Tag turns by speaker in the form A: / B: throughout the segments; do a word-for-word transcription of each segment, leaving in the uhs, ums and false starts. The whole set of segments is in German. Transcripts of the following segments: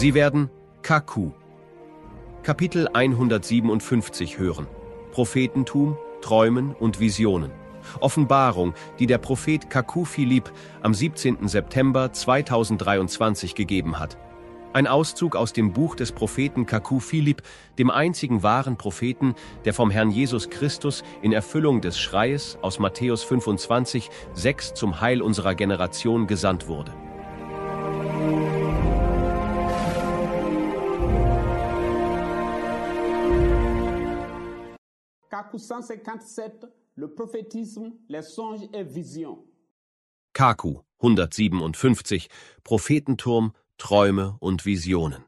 A: Sie werden Kaku, Kapitel hundertsiebenundfünfzig hören. Prophetentum, Träumen und Visionen. Offenbarung, die der Prophet Kaku Philipp am siebzehnten September zweitausenddreiundzwanzig gegeben hat. Ein Auszug aus dem Buch des Propheten Kaku Philipp, dem einzigen wahren Propheten, der vom Herrn Jesus Christus in Erfüllung des Schreies aus Matthäus fünfundzwanzig, sechs zum Heil unserer Generation gesandt wurde.
B: Kaku cent cinquante-sept, le prophétisme, les songes et visions.
A: Kaku hundertsiebenundfünfzig, Prophetenturm, Träume und Visionen.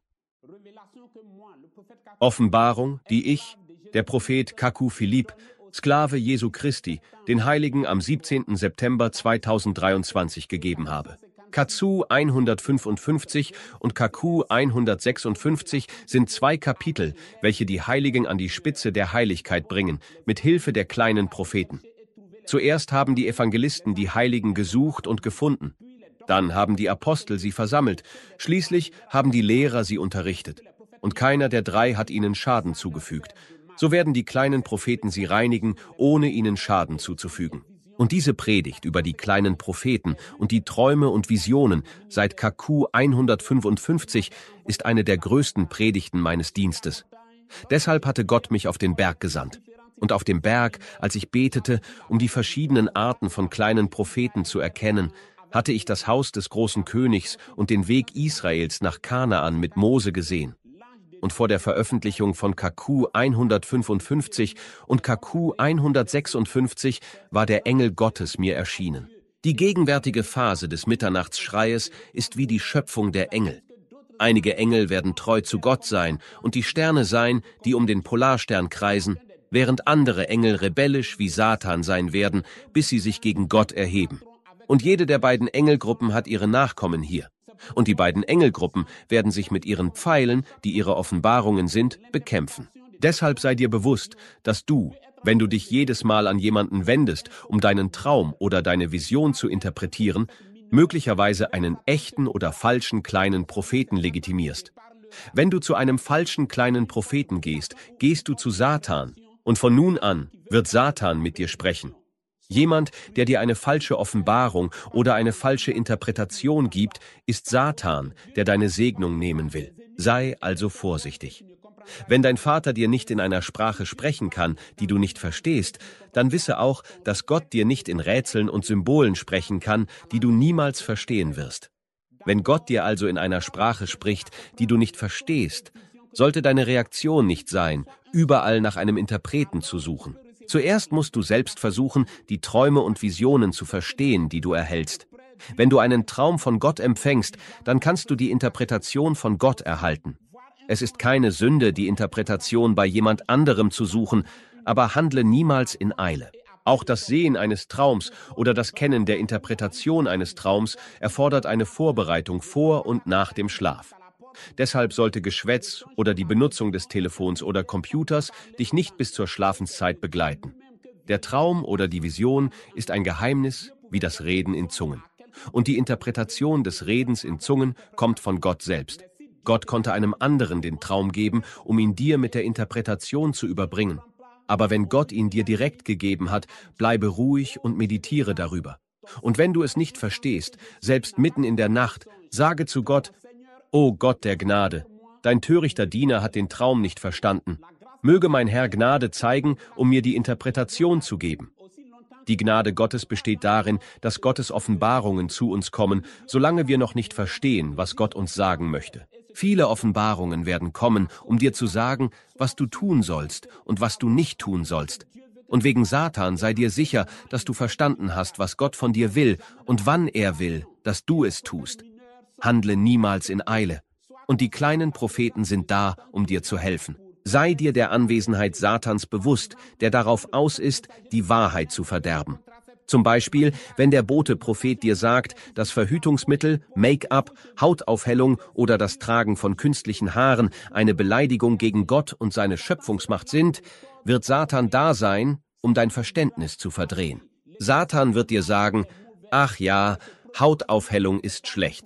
A: Offenbarung, die ich, der Prophet Kaku Philipp, Sklave Jesu Christi, den Heiligen am siebzehnten September zweitausenddreiundzwanzig gegeben habe. Kazu hundertfünfundfünfzig und Kaku hundertsechsundfünfzig sind zwei Kapitel, welche die Heiligen an die Spitze der Heiligkeit bringen, mit Hilfe der kleinen Propheten. Zuerst haben die Evangelisten die Heiligen gesucht und gefunden. Dann haben die Apostel sie versammelt. Schließlich haben die Lehrer sie unterrichtet. Und keiner der drei hat ihnen Schaden zugefügt. So werden die kleinen Propheten sie reinigen, ohne ihnen Schaden zuzufügen. Und diese Predigt über die kleinen Propheten und die Träume und Visionen seit Kaku hundertfünfundfünfzig ist eine der größten Predigten meines Dienstes. Deshalb hatte Gott mich auf den Berg gesandt. Und auf dem Berg, als ich betete, um die verschiedenen Arten von kleinen Propheten zu erkennen, hatte ich das Haus des großen Königs und den Weg Israels nach Kanaan mit Mose gesehen. Und vor der Veröffentlichung von Kaku hundertfünfundfünfzig und Kaku hundertsechsundfünfzig war der Engel Gottes mir erschienen. Die gegenwärtige Phase des Mitternachtsschreies ist wie die Schöpfung der Engel. Einige Engel werden treu zu Gott sein und die Sterne sein, die um den Polarstern kreisen, während andere Engel rebellisch wie Satan sein werden, bis sie sich gegen Gott erheben. Und jede der beiden Engelgruppen hat ihre Nachkommen hier. Und die beiden Engelgruppen werden sich mit ihren Pfeilen, die ihre Offenbarungen sind, bekämpfen. Deshalb sei dir bewusst, dass du, wenn du dich jedes Mal an jemanden wendest, um deinen Traum oder deine Vision zu interpretieren, möglicherweise einen echten oder falschen kleinen Propheten legitimierst. Wenn du zu einem falschen kleinen Propheten gehst, gehst du zu Satan. Und von nun an wird Satan mit dir sprechen. Jemand, der dir eine falsche Offenbarung oder eine falsche Interpretation gibt, ist Satan, der deine Segnung nehmen will. Sei also vorsichtig. Wenn dein Vater dir nicht in einer Sprache sprechen kann, die du nicht verstehst, dann wisse auch, dass Gott dir nicht in Rätseln und Symbolen sprechen kann, die du niemals verstehen wirst. Wenn Gott dir also in einer Sprache spricht, die du nicht verstehst, sollte deine Reaktion nicht sein, überall nach einem Interpreten zu suchen. Zuerst musst du selbst versuchen, die Träume und Visionen zu verstehen, die du erhältst. Wenn du einen Traum von Gott empfängst, dann kannst du die Interpretation von Gott erhalten. Es ist keine Sünde, die Interpretation bei jemand anderem zu suchen, aber handle niemals in Eile. Auch das Sehen eines Traums oder das Kennen der Interpretation eines Traums erfordert eine Vorbereitung vor und nach dem Schlaf. Deshalb sollte Geschwätz oder die Benutzung des Telefons oder Computers dich nicht bis zur Schlafenszeit begleiten. Der Traum oder die Vision ist ein Geheimnis wie das Reden in Zungen. Und die Interpretation des Redens in Zungen kommt von Gott selbst. Gott konnte einem anderen den Traum geben, um ihn dir mit der Interpretation zu überbringen. Aber wenn Gott ihn dir direkt gegeben hat, bleibe ruhig und meditiere darüber. Und wenn du es nicht verstehst, selbst mitten in der Nacht, sage zu Gott: O Gott der Gnade, dein törichter Diener hat den Traum nicht verstanden. Möge mein Herr Gnade zeigen, um mir die Interpretation zu geben. Die Gnade Gottes besteht darin, dass Gottes Offenbarungen zu uns kommen, solange wir noch nicht verstehen, was Gott uns sagen möchte. Viele Offenbarungen werden kommen, um dir zu sagen, was du tun sollst und was du nicht tun sollst. Und wegen Satan sei dir sicher, dass du verstanden hast, was Gott von dir will und wann er will, dass du es tust. Handle niemals in Eile. Und die kleinen Propheten sind da, um dir zu helfen. Sei dir der Anwesenheit Satans bewusst, der darauf aus ist, die Wahrheit zu verderben. Zum Beispiel, wenn der Bote-Prophet dir sagt, dass Verhütungsmittel, Make-up, Hautaufhellung oder das Tragen von künstlichen Haaren eine Beleidigung gegen Gott und seine Schöpfungsmacht sind, wird Satan da sein, um dein Verständnis zu verdrehen. Satan wird dir sagen: Ach ja, Hautaufhellung ist schlecht.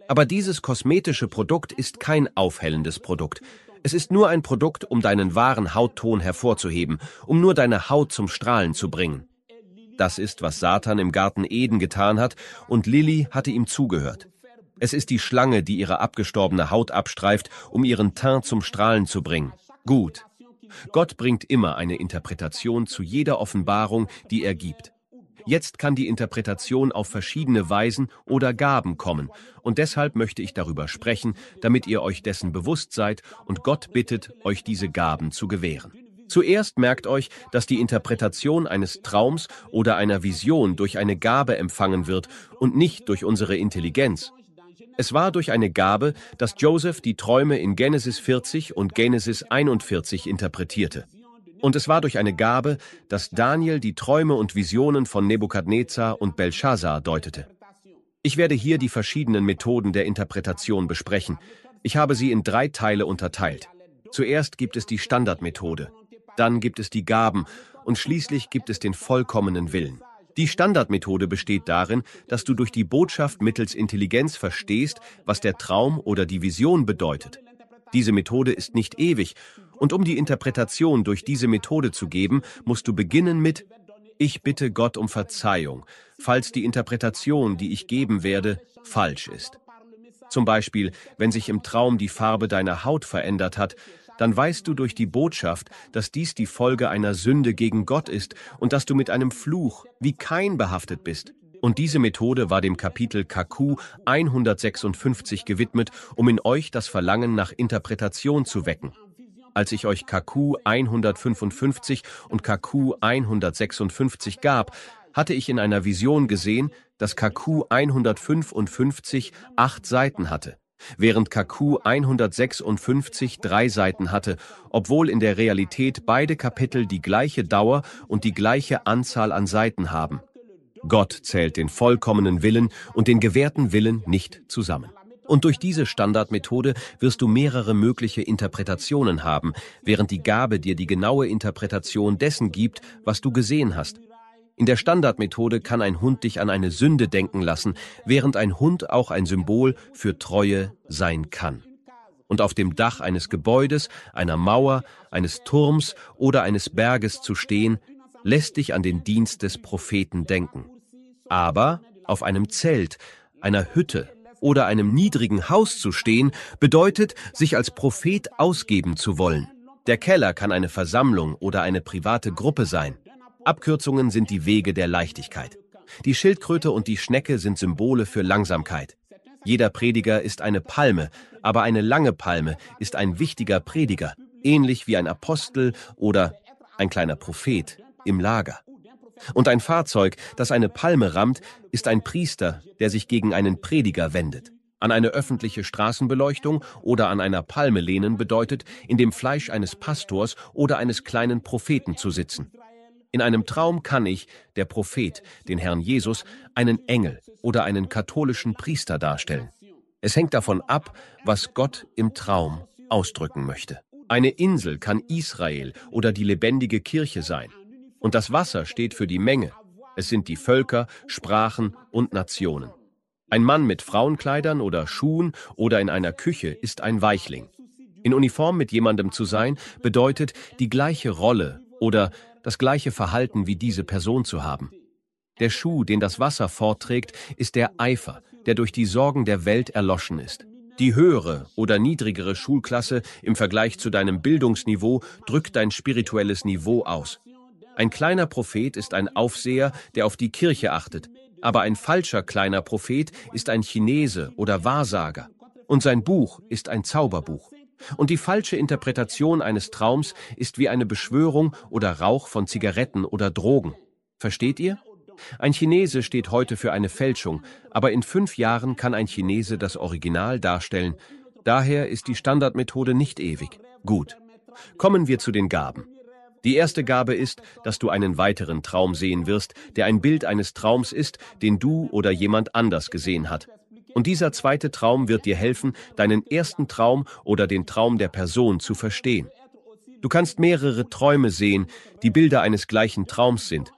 A: Aber dieses kosmetische Produkt ist kein aufhellendes Produkt. Es ist nur ein Produkt, um deinen wahren Hautton hervorzuheben, um nur deine Haut zum Strahlen zu bringen. Das ist, was Satan im Garten Eden getan hat, und Lilly hatte ihm zugehört. Es ist die Schlange, die ihre abgestorbene Haut abstreift, um ihren Teint zum Strahlen zu bringen. Gut. Gott bringt immer eine Interpretation zu jeder Offenbarung, die er gibt. Jetzt kann die Interpretation auf verschiedene Weisen oder Gaben kommen, und deshalb möchte ich darüber sprechen, damit ihr euch dessen bewusst seid und Gott bittet, euch diese Gaben zu gewähren. Zuerst merkt euch, dass die Interpretation eines Traums oder einer Vision durch eine Gabe empfangen wird und nicht durch unsere Intelligenz. Es war durch eine Gabe, dass Joseph die Träume in Genesis vierzig und Genesis einundvierzig interpretierte. Und es war durch eine Gabe, dass Daniel die Träume und Visionen von Nebukadnezar und Belschazzar deutete. Ich werde hier die verschiedenen Methoden der Interpretation besprechen. Ich habe sie in drei Teile unterteilt. Zuerst gibt es die Standardmethode, dann gibt es die Gaben und schließlich gibt es den vollkommenen Willen. Die Standardmethode besteht darin, dass du durch die Botschaft mittels Intelligenz verstehst, was der Traum oder die Vision bedeutet. Diese Methode ist nicht ewig, und um die Interpretation durch diese Methode zu geben, musst du beginnen mit: Ich bitte Gott um Verzeihung, falls die Interpretation, die ich geben werde, falsch ist. Zum Beispiel, wenn sich im Traum die Farbe deiner Haut verändert hat, dann weißt du durch die Botschaft, dass dies die Folge einer Sünde gegen Gott ist und dass du mit einem Fluch wie Kain behaftet bist. Und diese Methode war dem Kapitel K Q hundertsechsundfünfzig gewidmet, um in euch das Verlangen nach Interpretation zu wecken. Als ich euch K Q hundertfünfundfünfzig und K Q hundertsechsundfünfzig gab, hatte ich in einer Vision gesehen, dass K Q hundertfünfundfünfzig acht Seiten hatte, während K Q hundertsechsundfünfzig drei Seiten hatte, obwohl in der Realität beide Kapitel die gleiche Dauer und die gleiche Anzahl an Seiten haben. Gott zählt den vollkommenen Willen und den gewährten Willen nicht zusammen. Und durch diese Standardmethode wirst du mehrere mögliche Interpretationen haben, während die Gabe dir die genaue Interpretation dessen gibt, was du gesehen hast. In der Standardmethode kann ein Hund dich an eine Sünde denken lassen, während ein Hund auch ein Symbol für Treue sein kann. Und auf dem Dach eines Gebäudes, einer Mauer, eines Turms oder eines Berges zu stehen, lässt dich an den Dienst des Propheten denken. Aber auf einem Zelt, einer Hütte oder einem niedrigen Haus zu stehen, bedeutet, sich als Prophet ausgeben zu wollen. Der Keller kann eine Versammlung oder eine private Gruppe sein. Abkürzungen sind die Wege der Leichtigkeit. Die Schildkröte und die Schnecke sind Symbole für Langsamkeit. Jeder Prediger ist eine Palme, aber eine lange Palme ist ein wichtiger Prediger, ähnlich wie ein Apostel oder ein kleiner Prophet im Lager. Und ein Fahrzeug, das eine Palme rammt, ist ein Priester, der sich gegen einen Prediger wendet. An eine öffentliche Straßenbeleuchtung oder an einer Palme lehnen bedeutet, in dem Fleisch eines Pastors oder eines kleinen Propheten zu sitzen. In einem Traum kann ich, der Prophet, den Herrn Jesus, einen Engel oder einen katholischen Priester darstellen. Es hängt davon ab, was Gott im Traum ausdrücken möchte. Eine Insel kann Israel oder die lebendige Kirche sein. Und das Wasser steht für die Menge. Es sind die Völker, Sprachen und Nationen. Ein Mann mit Frauenkleidern oder Schuhen oder in einer Küche ist ein Weichling. In Uniform mit jemandem zu sein, bedeutet, die gleiche Rolle oder das gleiche Verhalten wie diese Person zu haben. Der Schuh, den das Wasser fortträgt, ist der Eifer, der durch die Sorgen der Welt erloschen ist. Die höhere oder niedrigere Schulklasse im Vergleich zu deinem Bildungsniveau drückt dein spirituelles Niveau aus. Ein kleiner Prophet ist ein Aufseher, der auf die Kirche achtet, aber ein falscher kleiner Prophet ist ein Chinese oder Wahrsager. Und sein Buch ist ein Zauberbuch. Und die falsche Interpretation eines Traums ist wie eine Beschwörung oder Rauch von Zigaretten oder Drogen. Versteht ihr? Ein Chinese steht heute für eine Fälschung, aber in fünf Jahren kann ein Chinese das Original darstellen. Daher ist die Standardmethode nicht ewig. Gut. Kommen wir zu den Gaben. Die erste Gabe ist, dass du einen weiteren Traum sehen wirst, der ein Bild eines Traums ist, den du oder jemand anders gesehen hat. Und dieser zweite Traum wird dir helfen, deinen ersten Traum oder den Traum der Person zu verstehen. Du kannst mehrere Träume sehen, die Bilder eines gleichen Traums sind.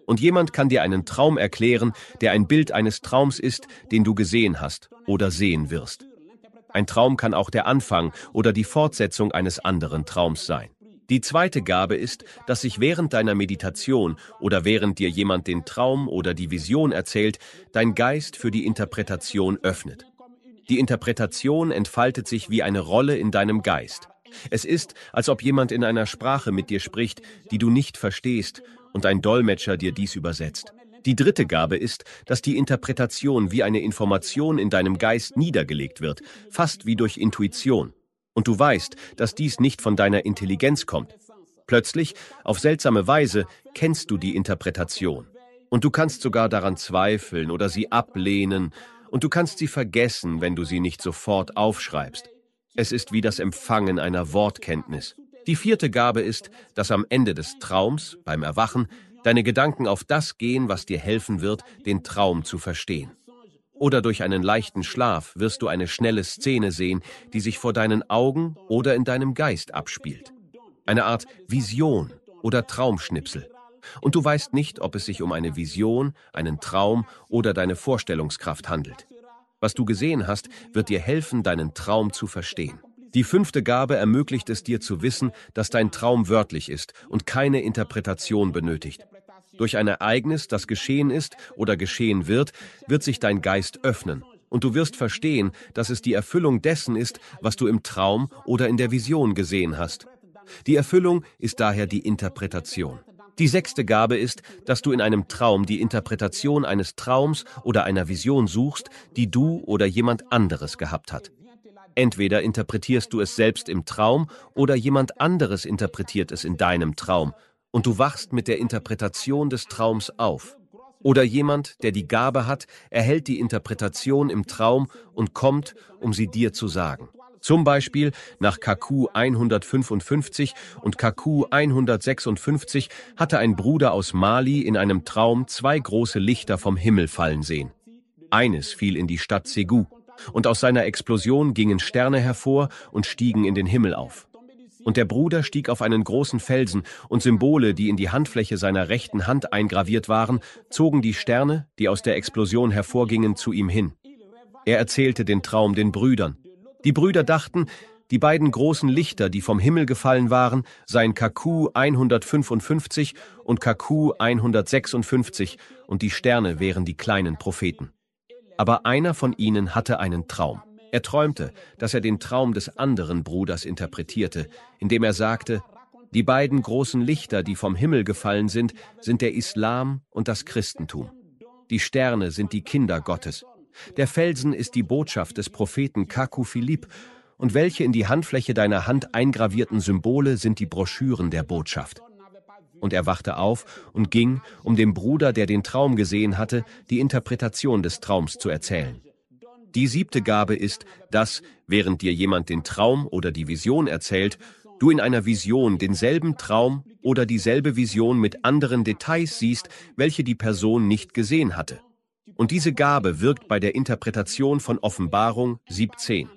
A: Und jemand kann dir einen Traum erklären, der ein Bild eines Traums ist, den du gesehen hast oder sehen wirst. Ein Traum kann auch der Anfang oder die Fortsetzung eines anderen Traums sein. Die zweite Gabe ist, dass sich während deiner Meditation oder während dir jemand den Traum oder die Vision erzählt, dein Geist für die Interpretation öffnet. Die Interpretation entfaltet sich wie eine Rolle in deinem Geist. Es ist, als ob jemand in einer Sprache mit dir spricht, die du nicht verstehst, und ein Dolmetscher dir dies übersetzt. Die dritte Gabe ist, dass die Interpretation wie eine Information in deinem Geist niedergelegt wird, fast wie durch Intuition. Und du weißt, dass dies nicht von deiner Intelligenz kommt. Plötzlich, auf seltsame Weise, kennst du die Interpretation. Und du kannst sogar daran zweifeln oder sie ablehnen, und du kannst sie vergessen, wenn du sie nicht sofort aufschreibst. Es ist wie das Empfangen einer Wortkenntnis. Die vierte Gabe ist, dass am Ende des Traums, beim Erwachen, deine Gedanken auf das gehen, was dir helfen wird, den Traum zu verstehen. Oder durch einen leichten Schlaf wirst du eine schnelle Szene sehen, die sich vor deinen Augen oder in deinem Geist abspielt. Eine Art Vision oder Traumschnipsel. Und du weißt nicht, ob es sich um eine Vision, einen Traum oder deine Vorstellungskraft handelt. Was du gesehen hast, wird dir helfen, deinen Traum zu verstehen. Die fünfte Gabe ermöglicht es dir zu wissen, dass dein Traum wörtlich ist und keine Interpretation benötigt. Durch ein Ereignis, das geschehen ist oder geschehen wird, wird sich dein Geist öffnen. Und du wirst verstehen, dass es die Erfüllung dessen ist, was du im Traum oder in der Vision gesehen hast. Die Erfüllung ist daher die Interpretation. Die sechste Gabe ist, dass du in einem Traum die Interpretation eines Traums oder einer Vision suchst, die du oder jemand anderes gehabt hat. Entweder interpretierst du es selbst im Traum oder jemand anderes interpretiert es in deinem Traum. Und du wachst mit der Interpretation des Traums auf. Oder jemand, der die Gabe hat, erhält die Interpretation im Traum und kommt, um sie dir zu sagen. Zum Beispiel nach K Q hundertfünfundfünfzig und K Q hundertsechsundfünfzig hatte ein Bruder aus Mali in einem Traum zwei große Lichter vom Himmel fallen sehen. Eines fiel in die Stadt Ségou, und aus seiner Explosion gingen Sterne hervor und stiegen in den Himmel auf. Und der Bruder stieg auf einen großen Felsen, und Symbole, die in die Handfläche seiner rechten Hand eingraviert waren, zogen die Sterne, die aus der Explosion hervorgingen, zu ihm hin. Er erzählte den Traum den Brüdern. Die Brüder dachten, die beiden großen Lichter, die vom Himmel gefallen waren, seien K Q hundertfünfundfünfzig und K Q hundertsechsundfünfzig, und die Sterne wären die kleinen Propheten. Aber einer von ihnen hatte einen Traum. Er träumte, dass er den Traum des anderen Bruders interpretierte, indem er sagte, die beiden großen Lichter, die vom Himmel gefallen sind, sind der Islam und das Christentum. Die Sterne sind die Kinder Gottes. Der Felsen ist die Botschaft des Propheten Kaku Philipp, und welche in die Handfläche deiner Hand eingravierten Symbole sind die Broschüren der Botschaft. Und er wachte auf und ging, um dem Bruder, der den Traum gesehen hatte, die Interpretation des Traums zu erzählen. Die siebte Gabe ist, dass, während dir jemand den Traum oder die Vision erzählt, du in einer Vision denselben Traum oder dieselbe Vision mit anderen Details siehst, welche die Person nicht gesehen hatte. Und diese Gabe wirkt bei der Interpretation von Offenbarung siebzehn.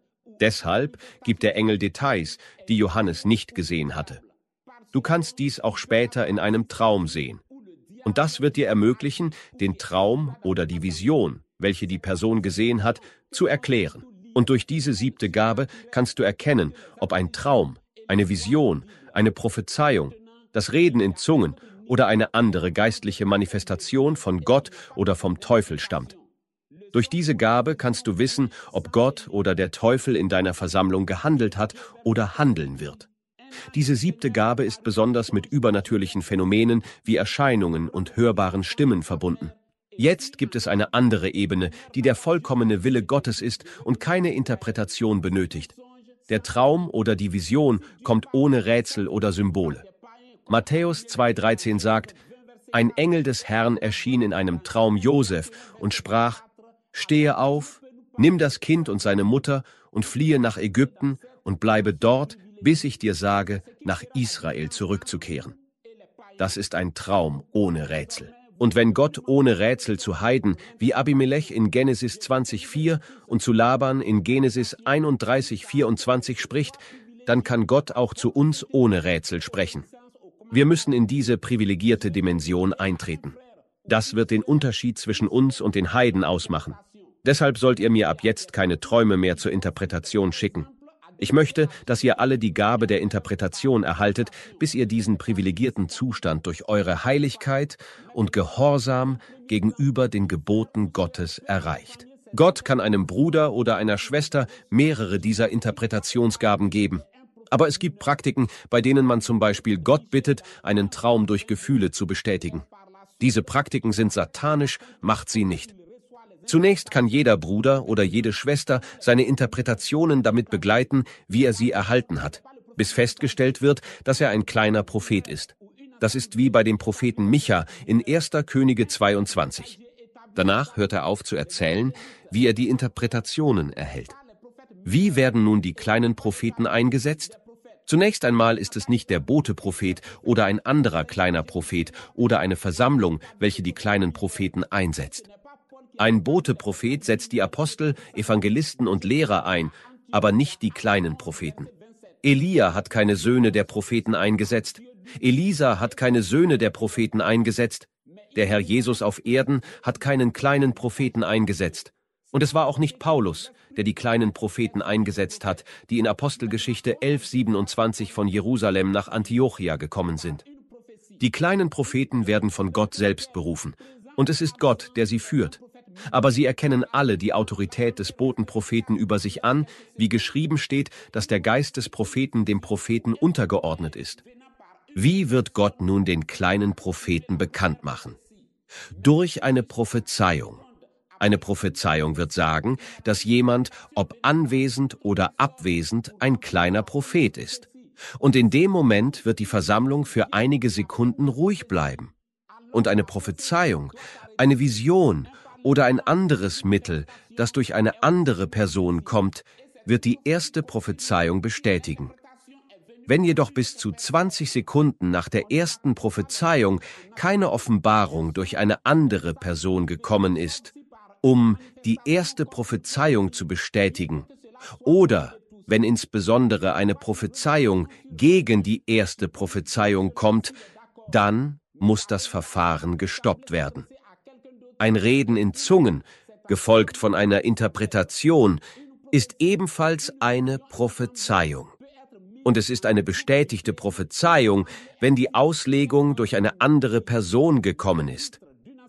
A: Deshalb gibt der Engel Details, die Johannes nicht gesehen hatte. Du kannst dies auch später in einem Traum sehen. Und das wird dir ermöglichen, den Traum oder die Vision, welche die Person gesehen hat, zu erklären. Und durch diese siebte Gabe kannst du erkennen, ob ein Traum, eine Vision, eine Prophezeiung, das Reden in Zungen oder eine andere geistliche Manifestation von Gott oder vom Teufel stammt. Durch diese Gabe kannst du wissen, ob Gott oder der Teufel in deiner Versammlung gehandelt hat oder handeln wird. Diese siebte Gabe ist besonders mit übernatürlichen Phänomenen wie Erscheinungen und hörbaren Stimmen verbunden. Jetzt gibt es eine andere Ebene, die der vollkommene Wille Gottes ist und keine Interpretation benötigt. Der Traum oder die Vision kommt ohne Rätsel oder Symbole. Matthäus zwei dreizehn sagt, ein Engel des Herrn erschien in einem Traum Josef und sprach, stehe auf, nimm das Kind und seine Mutter und fliehe nach Ägypten und bleibe dort, bis ich dir sage, nach Israel zurückzukehren. Das ist ein Traum ohne Rätsel. Und wenn Gott ohne Rätsel zu Heiden wie Abimelech in Genesis zwanzig vier und zu Laban in Genesis einunddreißig vierundzwanzig spricht, dann kann Gott auch zu uns ohne Rätsel sprechen. Wir müssen in diese privilegierte Dimension eintreten. Das wird den Unterschied zwischen uns und den Heiden ausmachen. Deshalb sollt ihr mir ab jetzt keine Träume mehr zur Interpretation schicken. Ich möchte, dass ihr alle die Gabe der Interpretation erhaltet, bis ihr diesen privilegierten Zustand durch eure Heiligkeit und Gehorsam gegenüber den Geboten Gottes erreicht. Gott kann einem Bruder oder einer Schwester mehrere dieser Interpretationsgaben geben. Aber es gibt Praktiken, bei denen man zum Beispiel Gott bittet, einen Traum durch Gefühle zu bestätigen. Diese Praktiken sind satanisch, macht sie nicht. Zunächst kann jeder Bruder oder jede Schwester seine Interpretationen damit begleiten, wie er sie erhalten hat, bis festgestellt wird, dass er ein kleiner Prophet ist. Das ist wie bei dem Propheten Micha in erster Könige zweiundzwanzig. Danach hört er auf zu erzählen, wie er die Interpretationen erhält. Wie werden nun die kleinen Propheten eingesetzt? Zunächst einmal ist es nicht der Bote-Prophet oder ein anderer kleiner Prophet oder eine Versammlung, welche die kleinen Propheten einsetzt. Ein Bote-Prophet setzt die Apostel, Evangelisten und Lehrer ein, aber nicht die kleinen Propheten. Elia hat keine Söhne der Propheten eingesetzt. Elisa hat keine Söhne der Propheten eingesetzt. Der Herr Jesus auf Erden hat keinen kleinen Propheten eingesetzt. Und es war auch nicht Paulus, der die kleinen Propheten eingesetzt hat, die in Apostelgeschichte elf siebenundzwanzig von Jerusalem nach Antiochia gekommen sind. Die kleinen Propheten werden von Gott selbst berufen. Und es ist Gott, der sie führt. Aber sie erkennen alle die Autorität des Botenpropheten über sich an, wie geschrieben steht, dass der Geist des Propheten dem Propheten untergeordnet ist. Wie wird Gott nun den kleinen Propheten bekannt machen? Durch eine Prophezeiung. Eine Prophezeiung wird sagen, dass jemand, ob anwesend oder abwesend, ein kleiner Prophet ist. Und in dem Moment wird die Versammlung für einige Sekunden ruhig bleiben. Und eine Prophezeiung, eine Vision oder ein anderes Mittel, das durch eine andere Person kommt, wird die erste Prophezeiung bestätigen. Wenn jedoch bis zu zwanzig Sekunden nach der ersten Prophezeiung keine Offenbarung durch eine andere Person gekommen ist, um die erste Prophezeiung zu bestätigen, oder wenn insbesondere eine Prophezeiung gegen die erste Prophezeiung kommt, dann muss das Verfahren gestoppt werden. Ein Reden in Zungen, gefolgt von einer Interpretation, ist ebenfalls eine Prophezeiung. Und es ist eine bestätigte Prophezeiung, wenn die Auslegung durch eine andere Person gekommen ist.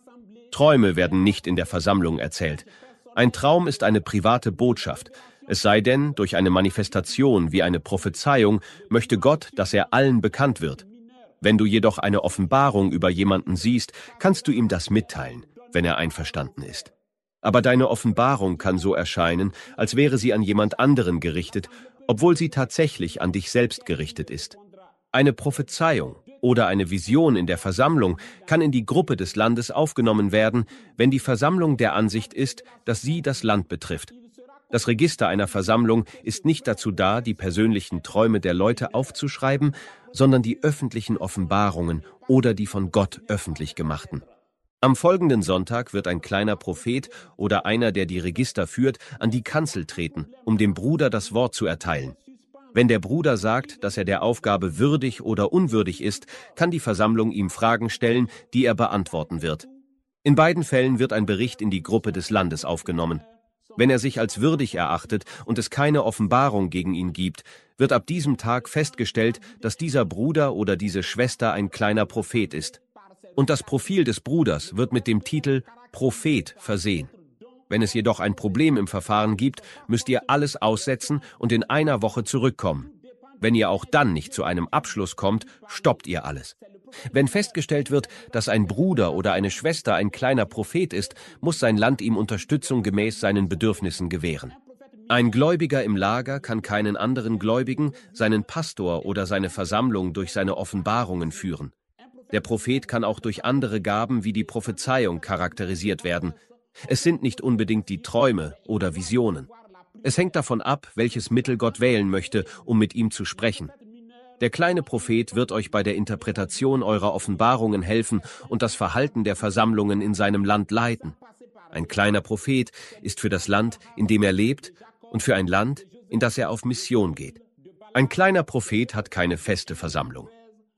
A: Träume werden nicht in der Versammlung erzählt. Ein Traum ist eine private Botschaft. Es sei denn, durch eine Manifestation wie eine Prophezeiung möchte Gott, dass er allen bekannt wird. Wenn du jedoch eine Offenbarung über jemanden siehst, kannst du ihm das mitteilen, wenn er einverstanden ist. Aber deine Offenbarung kann so erscheinen, als wäre sie an jemand anderen gerichtet, obwohl sie tatsächlich an dich selbst gerichtet ist. Eine Prophezeiung oder eine Vision in der Versammlung kann in die Gruppe des Landes aufgenommen werden, wenn die Versammlung der Ansicht ist, dass sie das Land betrifft. Das Register einer Versammlung ist nicht dazu da, die persönlichen Träume der Leute aufzuschreiben, sondern die öffentlichen Offenbarungen oder die von Gott öffentlich gemachten. Am folgenden Sonntag wird ein kleiner Prophet oder einer, der die Register führt, an die Kanzel treten, um dem Bruder das Wort zu erteilen. Wenn der Bruder sagt, dass er der Aufgabe würdig oder unwürdig ist, kann die Versammlung ihm Fragen stellen, die er beantworten wird. In beiden Fällen wird ein Bericht in die Gruppe des Landes aufgenommen. Wenn er sich als würdig erachtet und es keine Offenbarung gegen ihn gibt, wird ab diesem Tag festgestellt, dass dieser Bruder oder diese Schwester ein kleiner Prophet ist. Und das Profil des Bruders wird mit dem Titel Prophet versehen. Wenn es jedoch ein Problem im Verfahren gibt, müsst ihr alles aussetzen und in einer Woche zurückkommen. Wenn ihr auch dann nicht zu einem Abschluss kommt, stoppt ihr alles. Wenn festgestellt wird, dass ein Bruder oder eine Schwester ein kleiner Prophet ist, muss sein Land ihm Unterstützung gemäß seinen Bedürfnissen gewähren. Ein Gläubiger im Lager kann keinen anderen Gläubigen, seinen Pastor oder seine Versammlung durch seine Offenbarungen führen. Der Prophet kann auch durch andere Gaben wie die Prophezeiung charakterisiert werden. Es sind nicht unbedingt die Träume oder Visionen. Es hängt davon ab, welches Mittel Gott wählen möchte, um mit ihm zu sprechen. Der kleine Prophet wird euch bei der Interpretation eurer Offenbarungen helfen und das Verhalten der Versammlungen in seinem Land leiten. Ein kleiner Prophet ist für das Land, in dem er lebt, und für ein Land, in das er auf Mission geht. Ein kleiner Prophet hat keine feste Versammlung.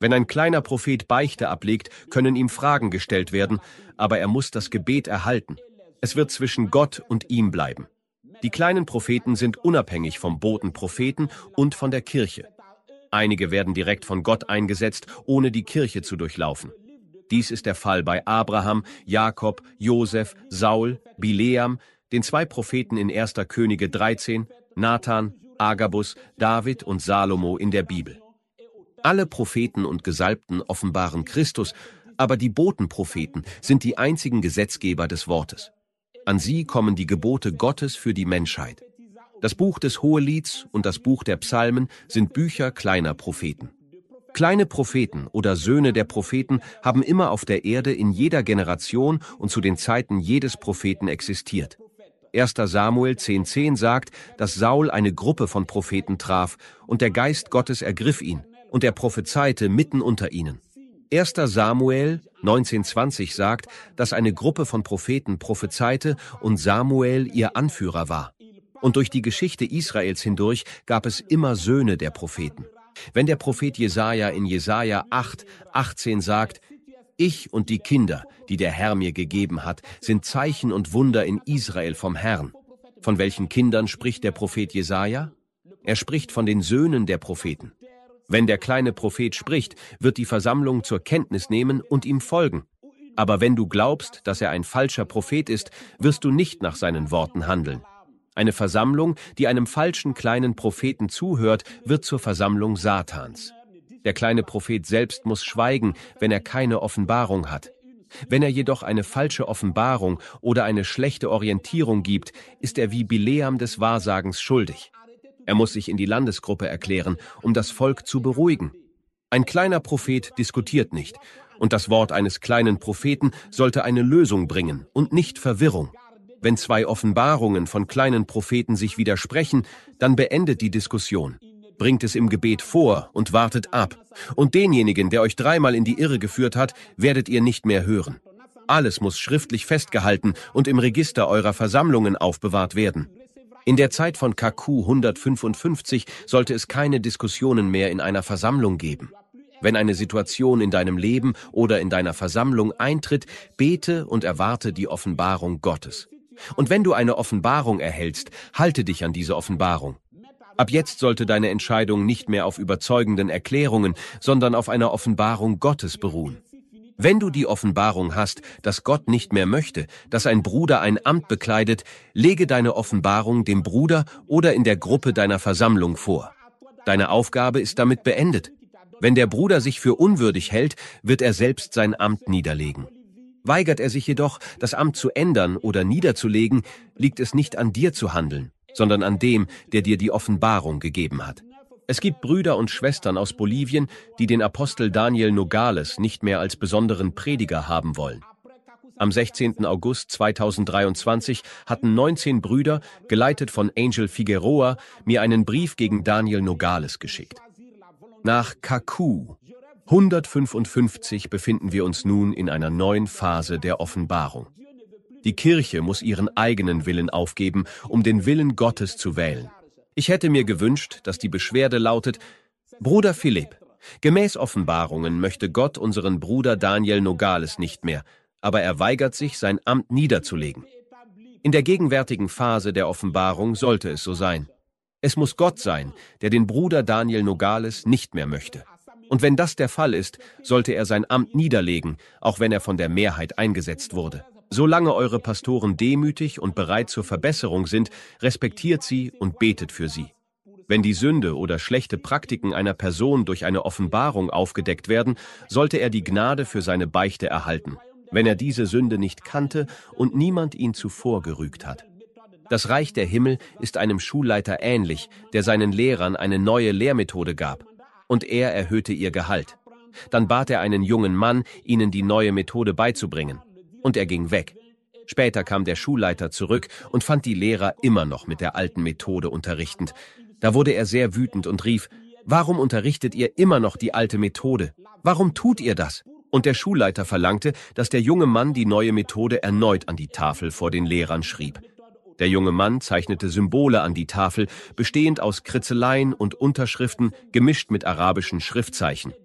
A: Wenn ein kleiner Prophet Beichte ablegt, können ihm Fragen gestellt werden, aber er muss das Gebet erhalten. Es wird zwischen Gott und ihm bleiben. Die kleinen Propheten sind unabhängig vom Botenpropheten und von der Kirche. Einige werden direkt von Gott eingesetzt, ohne die Kirche zu durchlaufen. Dies ist der Fall bei Abraham, Jakob, Josef, Saul, Bileam, den zwei Propheten in erster Könige dreizehn, Nathan, Agabus, David und Salomo in der Bibel. Alle Propheten und Gesalbten offenbaren Christus, aber die Botenpropheten sind die einzigen Gesetzgeber des Wortes. An sie kommen die Gebote Gottes für die Menschheit. Das Buch des Hohelieds und das Buch der Psalmen sind Bücher kleiner Propheten. Kleine Propheten oder Söhne der Propheten haben immer auf der Erde in jeder Generation und zu den Zeiten jedes Propheten existiert. erster Samuel zehn zehn sagt, dass Saul eine Gruppe von Propheten traf und der Geist Gottes ergriff ihn und er prophezeite mitten unter ihnen. erster Samuel neunzehn zwanzig sagt, dass eine Gruppe von Propheten prophezeite und Samuel ihr Anführer war. Und durch die Geschichte Israels hindurch gab es immer Söhne der Propheten. Wenn der Prophet Jesaja in Jesaja acht achtzehn sagt, »Ich und die Kinder, die der Herr mir gegeben hat, sind Zeichen und Wunder in Israel vom Herrn.« Von welchen Kindern spricht der Prophet Jesaja? Er spricht von den Söhnen der Propheten. Wenn der kleine Prophet spricht, wird die Versammlung zur Kenntnis nehmen und ihm folgen. Aber wenn du glaubst, dass er ein falscher Prophet ist, wirst du nicht nach seinen Worten handeln. Eine Versammlung, die einem falschen kleinen Propheten zuhört, wird zur Versammlung Satans. Der kleine Prophet selbst muss schweigen, wenn er keine Offenbarung hat. Wenn er jedoch eine falsche Offenbarung oder eine schlechte Orientierung gibt, ist er wie Bileam des Wahrsagens schuldig. Er muss sich in die Landesgruppe erklären, um das Volk zu beruhigen. Ein kleiner Prophet diskutiert nicht, und das Wort eines kleinen Propheten sollte eine Lösung bringen und nicht Verwirrung. Wenn zwei Offenbarungen von kleinen Propheten sich widersprechen, dann beendet die Diskussion. Bringt es im Gebet vor und wartet ab. Und denjenigen, der euch dreimal in die Irre geführt hat, werdet ihr nicht mehr hören. Alles muss schriftlich festgehalten und im Register eurer Versammlungen aufbewahrt werden. In der Zeit von K Q hundertfünfundfünfzig sollte es keine Diskussionen mehr in einer Versammlung geben. Wenn eine Situation in deinem Leben oder in deiner Versammlung eintritt, bete und erwarte die Offenbarung Gottes. Und wenn du eine Offenbarung erhältst, halte dich an diese Offenbarung. Ab jetzt sollte deine Entscheidung nicht mehr auf überzeugenden Erklärungen, sondern auf einer Offenbarung Gottes beruhen. Wenn du die Offenbarung hast, dass Gott nicht mehr möchte, dass ein Bruder ein Amt bekleidet, lege deine Offenbarung dem Bruder oder in der Gruppe deiner Versammlung vor. Deine Aufgabe ist damit beendet. Wenn der Bruder sich für unwürdig hält, wird er selbst sein Amt niederlegen. Weigert er sich jedoch, das Amt zu ändern oder niederzulegen, liegt es nicht an dir zu handeln, sondern an dem, der dir die Offenbarung gegeben hat. Es gibt Brüder und Schwestern aus Bolivien, die den Apostel Daniel Nogales nicht mehr als besonderen Prediger haben wollen. Am sechzehnten August zweitausenddreiundzwanzig hatten neunzehn Brüder, geleitet von Angel Figueroa, mir einen Brief gegen Daniel Nogales geschickt. Nach K Q hundertfünfundfünfzig befinden wir uns nun in einer neuen Phase der Offenbarung. Die Kirche muss ihren eigenen Willen aufgeben, um den Willen Gottes zu wählen. Ich hätte mir gewünscht, dass die Beschwerde lautet: Bruder Philipp, gemäß Offenbarungen möchte Gott unseren Bruder Daniel Nogales nicht mehr, aber er weigert sich, sein Amt niederzulegen. In der gegenwärtigen Phase der Offenbarung sollte es so sein. Es muss Gott sein, der den Bruder Daniel Nogales nicht mehr möchte. Und wenn das der Fall ist, sollte er sein Amt niederlegen, auch wenn er von der Mehrheit eingesetzt wurde. Solange eure Pastoren demütig und bereit zur Verbesserung sind, respektiert sie und betet für sie. Wenn die Sünde oder schlechte Praktiken einer Person durch eine Offenbarung aufgedeckt werden, sollte er die Gnade für seine Beichte erhalten, wenn er diese Sünde nicht kannte und niemand ihn zuvor gerügt hat. Das Reich der Himmel ist einem Schulleiter ähnlich, der seinen Lehrern eine neue Lehrmethode gab, und er erhöhte ihr Gehalt. Dann bat er einen jungen Mann, ihnen die neue Methode beizubringen, und er ging weg. Später kam der Schulleiter zurück und fand die Lehrer immer noch mit der alten Methode unterrichtend. Da wurde er sehr wütend und rief: Warum unterrichtet ihr immer noch die alte Methode? Warum tut ihr das? Und der Schulleiter verlangte, dass der junge Mann die neue Methode erneut an die Tafel vor den Lehrern schrieb. Der junge Mann zeichnete Symbole an die Tafel, bestehend aus Kritzeleien und Unterschriften, gemischt mit arabischen Schriftzeichen.